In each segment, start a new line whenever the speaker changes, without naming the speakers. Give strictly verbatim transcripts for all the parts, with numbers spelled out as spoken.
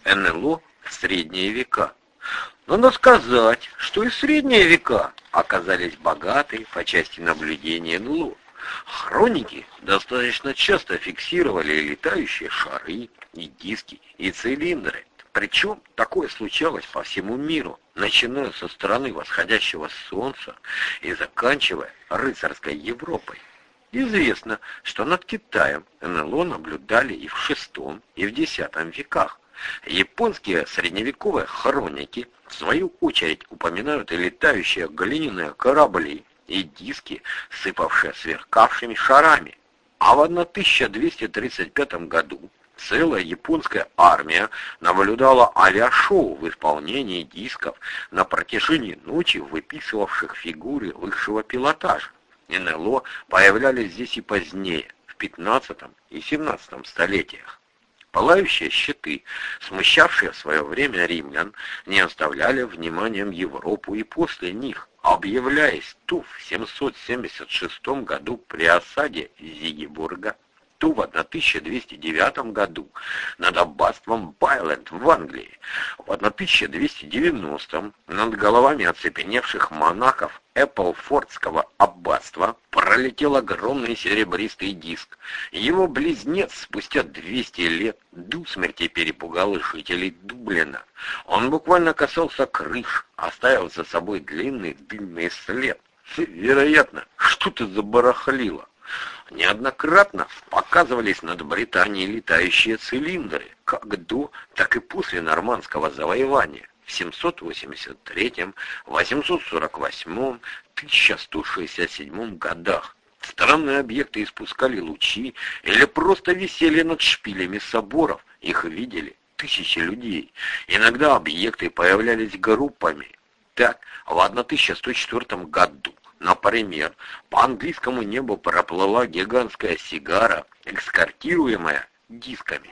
эн эл о в средние века. Надо сказать, что и средние века оказались богаты по части наблюдения эн эл о. Хроники достаточно часто фиксировали летающие шары, и диски, и цилиндры. Причем такое случалось по всему миру, начиная со стороны восходящего солнца и заканчивая рыцарской Европой. Известно, что над Китаем эн эл о наблюдали и в шестом, и в десятом веках. Японские средневековые хроники, в свою очередь, упоминают и летающие глиняные корабли, и диски, сыпавшие сверкавшими шарами. А в тысяча двести тридцать пятом году целая японская армия наблюдала авиашоу в исполнении дисков на протяжении ночи, выписывавших фигуры высшего пилотажа. эн эл о появлялись здесь и позднее, в пятнадцатом и семнадцатом столетиях. Пылающие щиты, смущавшие в свое время римлян, не оставляли вниманием Европу и после них, объявляясь то в семьсот семьдесят шестом году при осаде Зигебурга, то в тысяча двести девятом году над аббатством Байленд в Англии, в тысяча двести девяностом над головами оцепеневших монахов Эпплфордского аббатства пролетел огромный серебристый диск. Его близнец спустя двести лет до смерти перепугал жителей Дублина. Он буквально касался крыш, оставив за собой длинный дымный след. Вероятно, что-то забарахлило. Неоднократно показывались над Британией летающие цилиндры, как до, так и после нормандского завоевания в семьсот восемьдесят третьем, восемьсот сорок восьмом, тысяча сто шестьдесят седьмом годах. Странные объекты испускали лучи или просто висели над шпилями соборов, их видели тысячи людей. Иногда объекты появлялись группами. Так, в тысяча сто четвёртом году, например, по английскому небу проплыла гигантская сигара, эскортируемая дисками.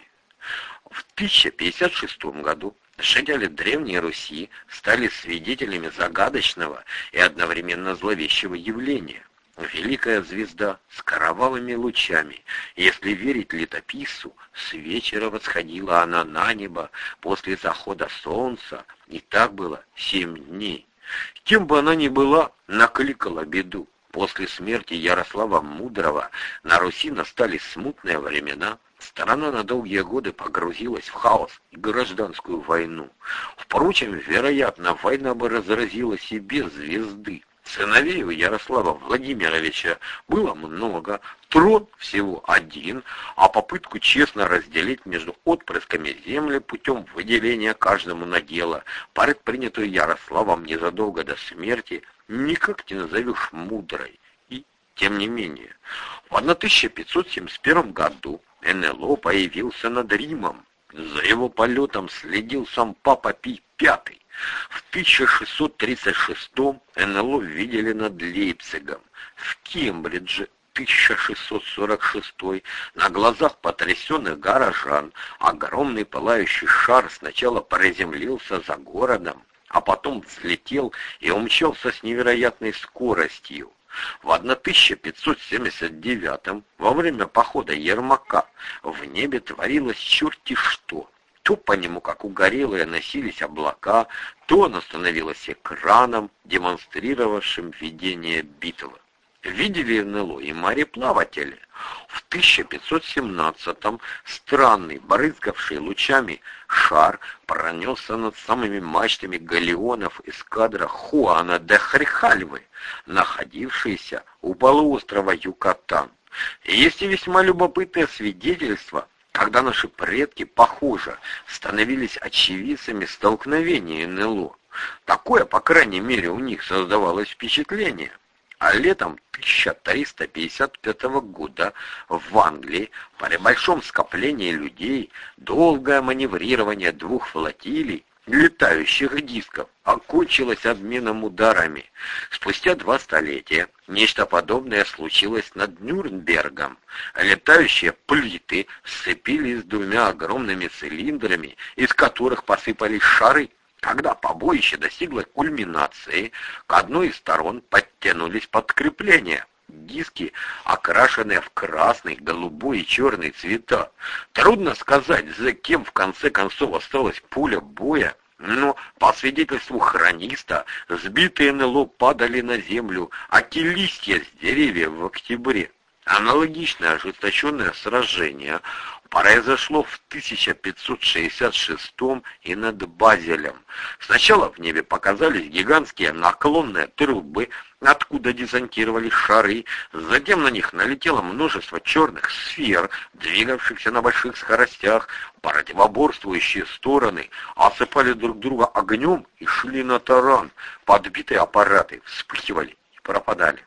В тысяча пятьдесят шестом году жители Древней Руси стали свидетелями загадочного и одновременно зловещего явления. Великая звезда с кровавыми лучами, если верить летописцу, с вечера восходила она на небо после захода солнца, и так было семь дней. Кем бы она ни была, накликала беду. После смерти Ярослава Мудрого на Руси настали смутные времена. Страна на долгие годы погрузилась в хаос и гражданскую войну. Впрочем, вероятно, война бы разразилась и без звезды. Сыновей у Ярослава Владимировича было много, трон всего один, а попытку честно разделить между отпрысками земли путем выделения каждому надела, предпринятую Ярославом незадолго до смерти, никак не назовешь мудрой. И, тем не менее, в тысяча пятьсот семьдесят первом году эн эл о появился над Римом. За его полетом следил сам Папа Пий Пятый. В тысяча шестьсот тридцать шестом эн эл о видели над Лейпцигом. В Кембридже тысяча шестьсот сорок шестой на глазах потрясенных горожан огромный пылающий шар сначала приземлился за городом, а потом взлетел и умчался с невероятной скоростью. В тысяча пятьсот семьдесят девятом, во время похода Ермака, в небе творилось черти что. То по нему, как угорелые, носились облака, то оно становилось экраном, демонстрировавшим видение битвы. Видели эн эл о и мореплаватели. В тысяча пятьсот семнадцатом странный, брызгавший лучами шар пронесся над самыми мачтами галеонов эскадра Хуана де Хрихальвы, находившейся у полуострова Юкатан. И есть и весьма любопытное свидетельство, когда наши предки, похоже, становились очевидцами столкновения эн эл о. Такое, по крайней мере, у них создавалось впечатление. А летом тысяча триста пятьдесят пятого года в Англии при большом скоплении людей долгое маневрирование двух флотилий летающих дисков окончилось обменом ударами. Спустя два столетия нечто подобное случилось над Нюрнбергом. Летающие плиты сцепились с двумя огромными цилиндрами, из которых посыпались шары. Когда побоище достигло кульминации, к одной из сторон подтянулись подкрепления. диски, окрашенные в красный, голубой и черный цвета. Трудно сказать, за кем в конце концов осталось поле боя, но, по свидетельству хрониста, сбитые эн эл о падали на землю, аки листья с деревьев в октябре. Аналогичное ожесточенное сражение произошло в тысяча пятьсот шестьдесят шестом и над Базелем. Сначала в небе показались гигантские наклонные трубы, откуда десантировались шары, затем на них налетело множество черных сфер, двигавшихся на больших скоростях. Противоборствующие стороны осыпали друг друга огнем и шли на таран. Подбитые аппараты вспыхивали и пропадали.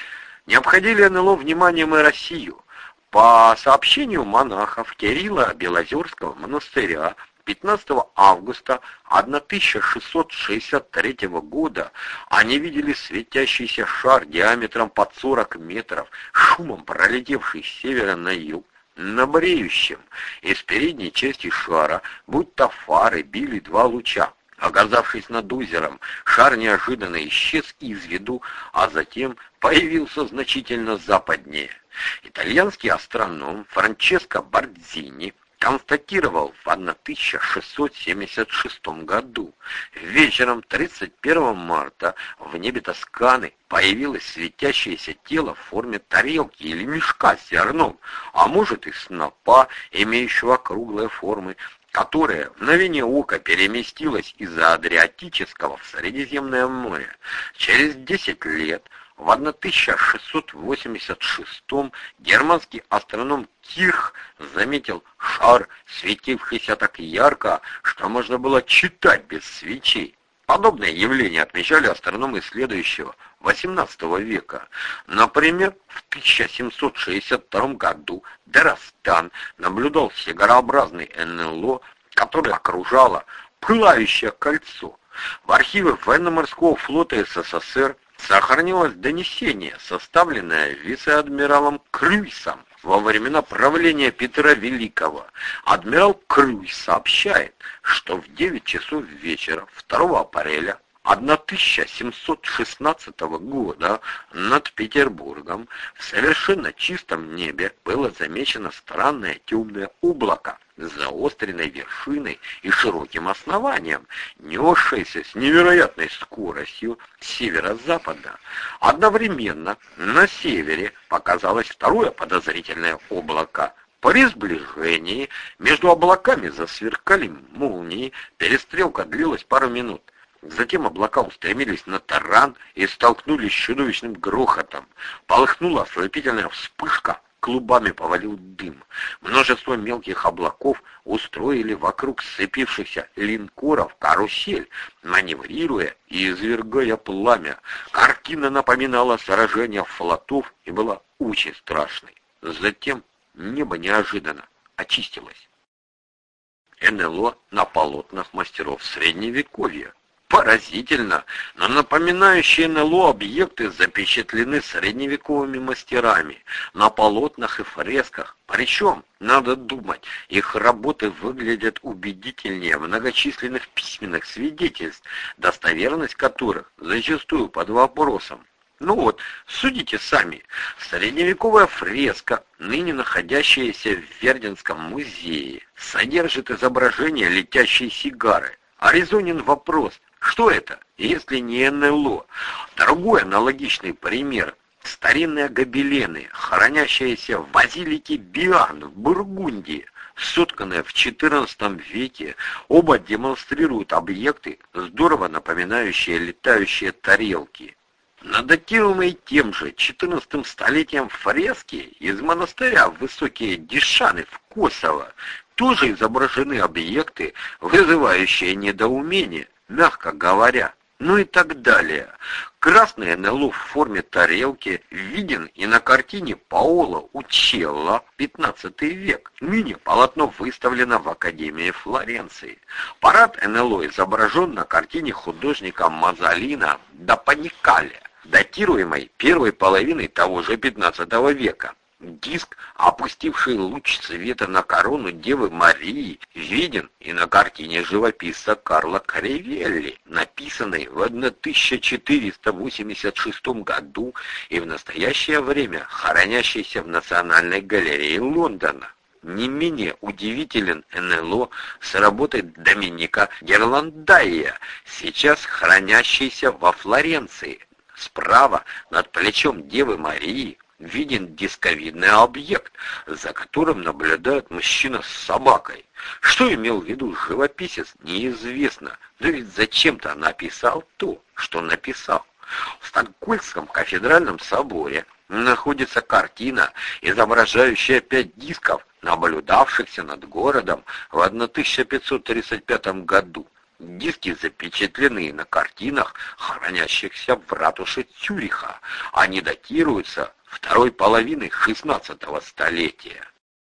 Не обходили эн эл о вниманием и Россию. По сообщению монахов Кирилла Белозерского монастыря пятнадцатого августа тысяча шестьсот шестьдесят третьего года они видели светящийся шар диаметром под сорок метров, шумом пролетевший с севера на юг. На бреющем из передней части шара, будто фары, били два луча. Оказавшись над озером, шар неожиданно исчез из виду, а затем появился значительно западнее. Итальянский астроном Франческо Бардзини констатировал в тысяча шестьсот семьдесят шестом году. Вечером тридцать первого марта в небе Тосканы появилось светящееся тело в форме тарелки или мешка с зерном, а может и снопа, имеющего круглые формы, которое в мгновение ока переместилось из-за Адриатического в Средиземное море. Через десять лет, в тысяча шестьсот восемьдесят шестом, германский астроном Кирх заметил шар, светившийся так ярко, что можно было читать без свечей. Подобное явление отмечали астрономы следующего, восемнадцатого века. Например, в тысяча семьсот шестьдесят втором году Дерастан наблюдал сигарообразный эн эл о, который окружало пылающее кольцо. В архиве военно-морского флота эс эс эс эр сохранилось донесение, составленное вице-адмиралом Крюйсом во времена правления Петра Великого. Адмирал Крюйс сообщает, что в девять часов вечера второго апреля тысяча семьсот шестнадцатого года над Петербургом в совершенно чистом небе было замечено странное темное облако с заостренной вершиной и широким основанием, несшееся с невероятной скоростью с северо-запада. Одновременно на севере показалось второе подозрительное облако. При сближении между облаками засверкали молнии, перестрелка длилась пару минут. Затем облака устремились на таран и столкнулись с чудовищным грохотом. Полыхнула ослепительная вспышка, клубами повалил дым. Множество мелких облаков устроили вокруг сцепившихся линкоров карусель, маневрируя и извергая пламя. Картина напоминала сражение флотов и была очень страшной. Затем небо неожиданно очистилось. эн эл о на полотнах мастеров Средневековья. Поразительно, но напоминающие эн эл о объекты запечатлены средневековыми мастерами на полотнах и фресках. Причем, надо думать, их работы выглядят убедительнее многочисленных письменных свидетельств, достоверность которых зачастую под вопросом. Ну вот, судите сами. Средневековая фреска, ныне находящаяся в Верденском музее, содержит изображение летящей сигары. А резонен вопрос, что это, если не эн эл о? Другой аналогичный пример – старинные гобелены, хранящиеся в базилике Биан в Бургундии, сотканные в четырнадцатом веке. Оба демонстрируют объекты, здорово напоминающие летающие тарелки. На датируемой тем же четырнадцатым столетием фрески из монастыря Высокие Дишаны в Косово тоже изображены объекты, вызывающие недоумение, мягко говоря, ну и так далее. Красный эн эл о в форме тарелки виден и на картине Паоло Учелло, пятнадцатый век. Ныне полотно выставлено в Академии Флоренции. Парад эн эл о изображен на картине художника Мазолина да Паникале, датируемой первой половиной того же пятнадцатого века. Диск, опустивший луч света на корону Девы Марии, виден и на картине живописца Карла Кривелли, написанной в тысяча четыреста восемьдесят шестом году и в настоящее время хранящейся в Национальной галерее Лондона. Не менее удивителен эн эл о с работой Доминика Герландайя, сейчас хранящейся во Флоренции. Справа, над плечом Девы Марии, виден дисковидный объект, за которым наблюдает мужчина с собакой. Что имел в виду живописец, неизвестно, но ведь зачем-то написал то, что написал. В Стокгольмском кафедральном соборе находится картина, изображающая пять дисков, наблюдавшихся над городом в тысяча пятьсот тридцать пятом году. Диски запечатлены на картинах, хранящихся в ратуше Цюриха. Они датируются второй половиной шестнадцатого столетия.